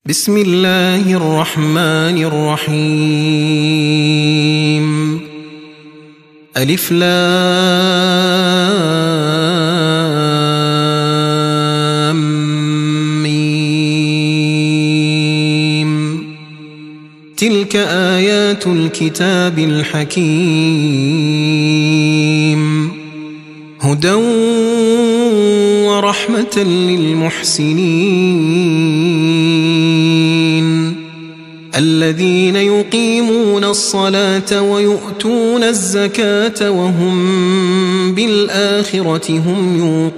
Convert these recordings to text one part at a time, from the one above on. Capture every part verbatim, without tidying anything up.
بسم الله الرحمن الرحيم. ألف لام ميم. تلك آيات الكتاب الحكيم، هدى ورحمة للمحسنين الذين يقيمون الصلاة ويؤتون الزكاة وهم بالآخرة هم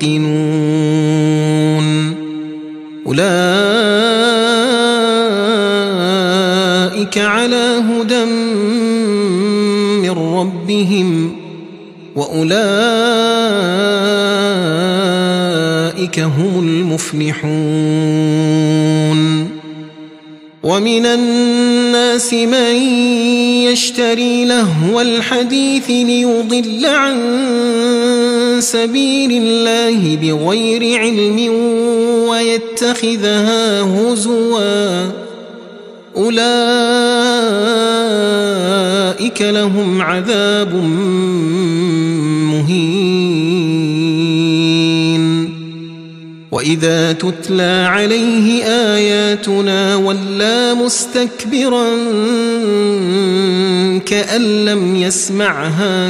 يوقنون. أولئك على هدى من ربهم وأولئك هم المفلحون. ومن الناس من يشتري لهو الحديث ليضل عن سبيل الله بغير علم ويتخذها هزوا، أولئك لهم عذاب مهين. وإذا تتلى عليه آياتنا ولى مستكبرا كأن لم يسمعها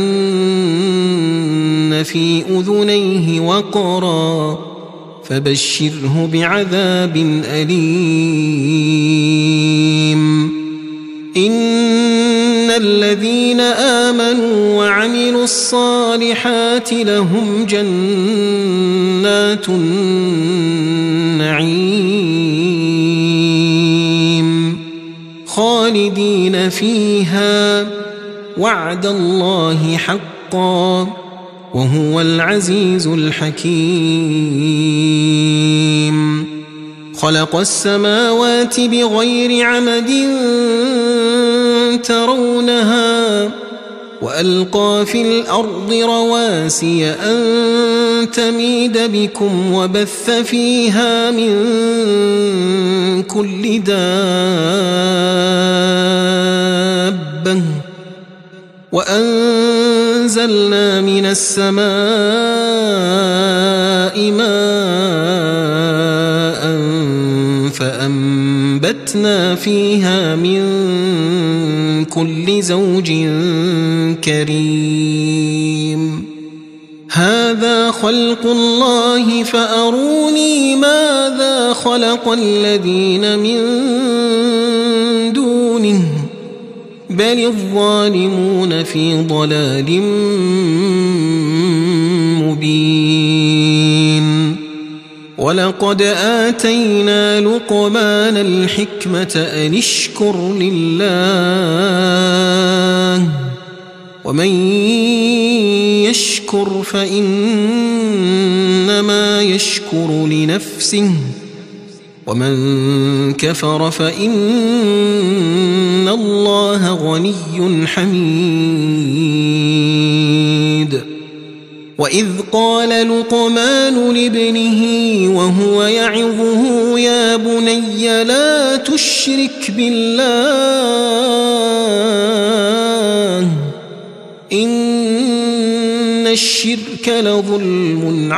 كأن في أذنيه وقرا، فبشره بعذاب أليم. إن الذين آمنوا وعملوا الصالحات لهم جنات النعيم خالدين فيها، وعد الله حقا وهو العزيز الحكيم. خلق السماوات بغير عمد ترونها وألقى في الأرض رواسي أن تميد بكم وبث فيها من كل دابة وأنزلنا من السماء ماء فأنبتنا فيها من كل زوج كريم. هذا خلق الله فأروني ماذا خلق الذين من دونه بل الظالمون في ضلال مبين. ولقد آتينا لقمان الحكمة أن اشكر لله، ومن يشكر فإنما يشكر لنفسه، ومن كفر فإن الله غني حميد. وإذ قال لقمان لابنه وهو يعظه يا بني لا تشرك بالله إن الشرك لظلم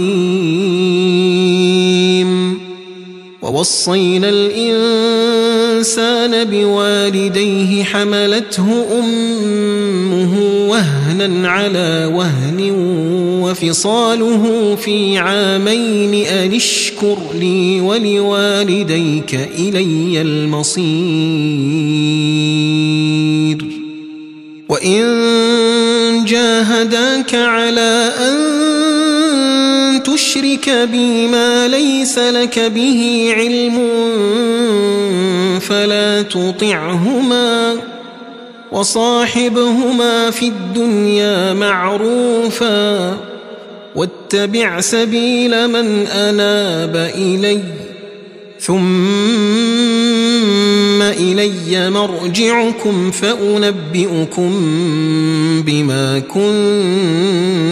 عظيم. ووصينا الإنسان بوالديه حملته أمه وهنا على وهن وفصاله في عامين أن اشكر لي ولوالديك إلي المصير. وإن جاهداك على أن تشرك بي ما ليس لك به علم فلا تطعهما، وصاحبهما في الدنيا معروفا، واتبع سبيل من أناب إلي، ثم إلي مرجعكم فأنبئكم بما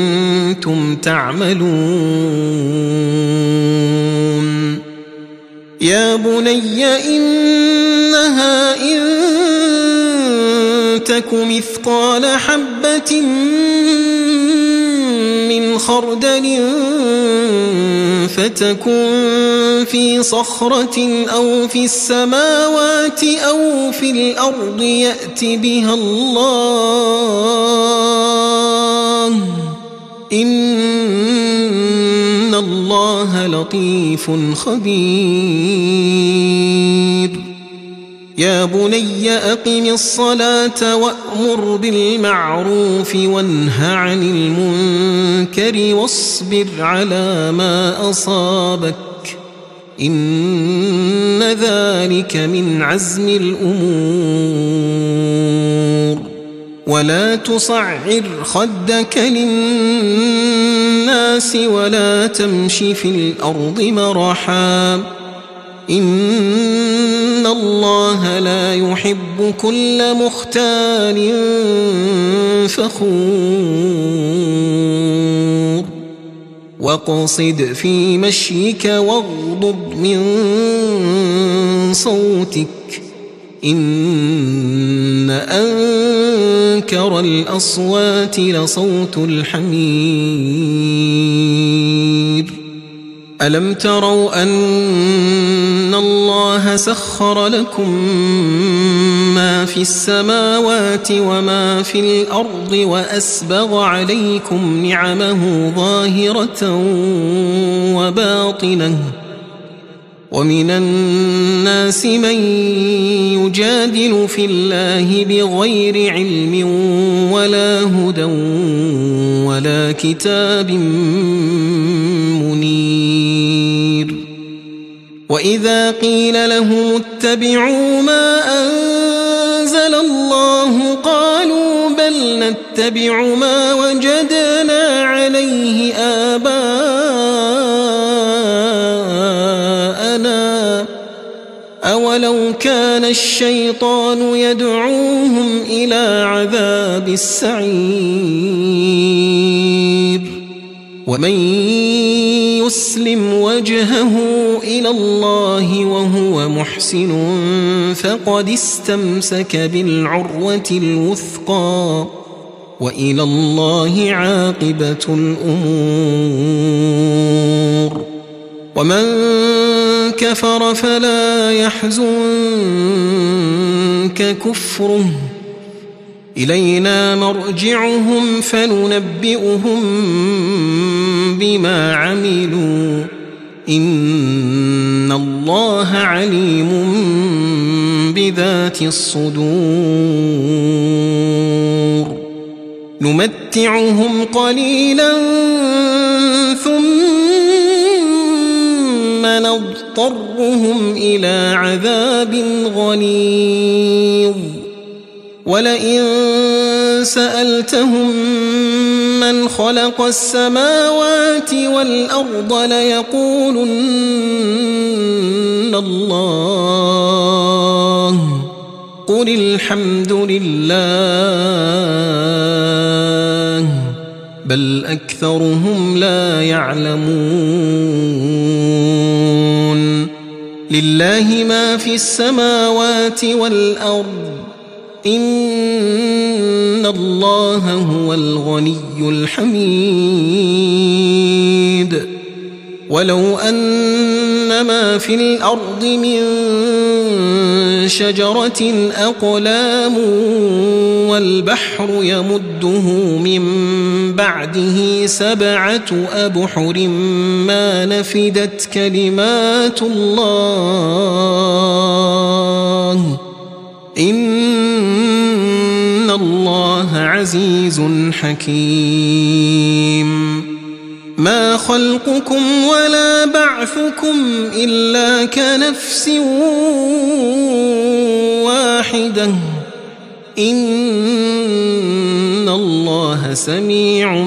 كنتم تعملون. يا بني إنها إن تك مثقال حبة من خردل فتكن في صخرة أو في السماوات أو في الأرض يأت بها الله إن الله لطيف خبير يا بني أقم الصلاة وأمر بالمعروف وانه عن المنكر واصبر على ما أصابك إن ذلك من عزم الأمور ولا تصعر خدك للناس ولا تمش في الأرض مرحا إن الله لا يحب كل مختال فخور واقصد في مشيك واغضض من صوتك إن أنكر الأصوات لصوت الحمير ألم تروا أن الله سخر لكم ما في السماوات وما في الأرض وأسبغ عليكم نعمه ظاهرة وباطنة ومن الناس من يجادل في الله بغير علم ولا هدى ولا كتاب منير وإذا قيل لهم اتبعوا ما أنزل الله قالوا بل نتبع ما وجدنا عليه آباءنا أولو كان الشيطان يدعوهم إلى عذاب السعير ومن يسلم وجهه إلى الله وهو محسن فقد استمسك بالعروة الوثقى وإلى الله عاقبة الأمور ومن كفر فلا يحزنك كفره إلينا مرجعهم فننبئهم بما عملوا إن الله عليم بذات الصدور نمتعهم قليلا ثم نضطرهم إلى عذاب غليظ ولئن سألتهم من خلق السماوات والأرض ليقولن الله قل الحمد لله بل أكثرهم لا يعلمون لله ما في السماوات والأرض إن الله هو الغني الحميد ولو أن ما في الأرض من شجرة أقلام والبحر يمده من بعده سبعة أبحر ما نفدت كلمات الله إن الله عزيز حكيم ما خلقكم ولا بعثكم إلا كنفس واحدة إن الله سميع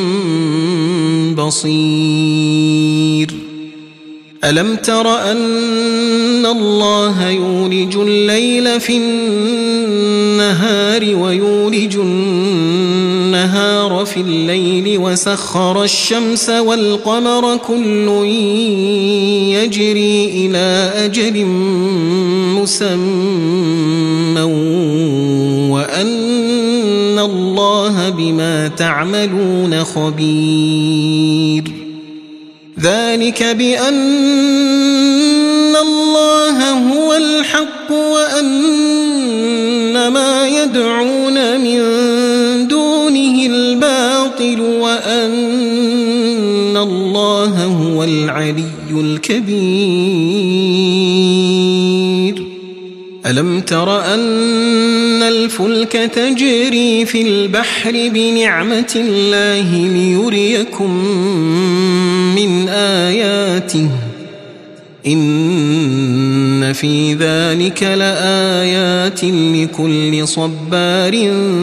بصير ألم تر أن الله يولج الليل في النهار ويولج النهار في الليل وسخر الشمس والقمر كل يجري إلى أجل مسمى وأن الله بما تعملون خبير ذلك بأن الله هو الحق وأن ما يدعون من دونه الباطل وأن الله هو العلي الكبير ألم تر أن الفلك تجري في البحر بنعمة الله ليريكم من آياته إن في ذلك لآيات لكل صبار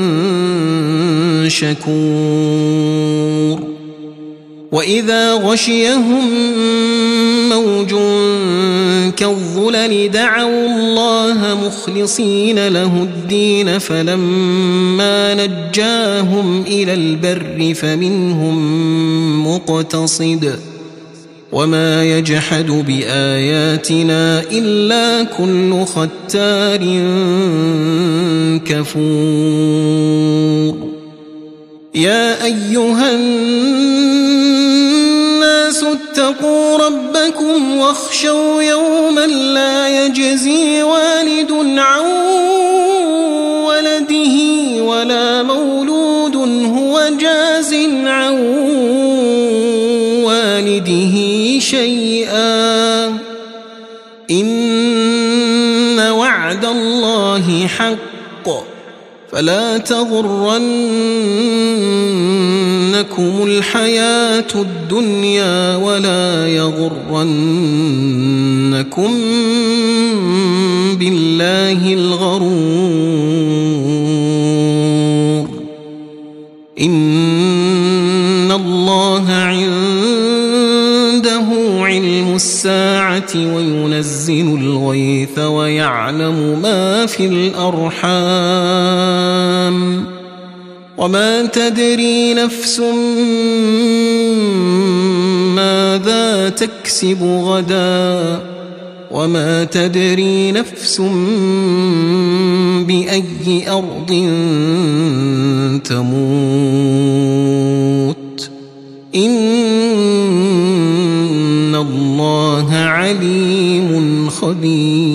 شكور وإذا غشيهم موج كالظلل دعوا الله مخلصين له الدين فلما نجاهم إلى البر فمنهم مقتصد وما يجحد بآياتنا إلا كل ختار كفور يا أيها الناس اتقوا ربكم واخشوا يوما لا يجزي والد عن ولده ولا مولود هو جاز عن والده شيئا إن وعد الله حق فلا تغرنكم الحياة الدنيا ولا يغرنكم بالله الغرور إن الله عنده علم الساعة وينزل الغيث ويعلم ما في الأرحام وما تدري نفس ماذا تكسب غدا وما تدري نفس بأي أرض تموت إن الله عليم خبير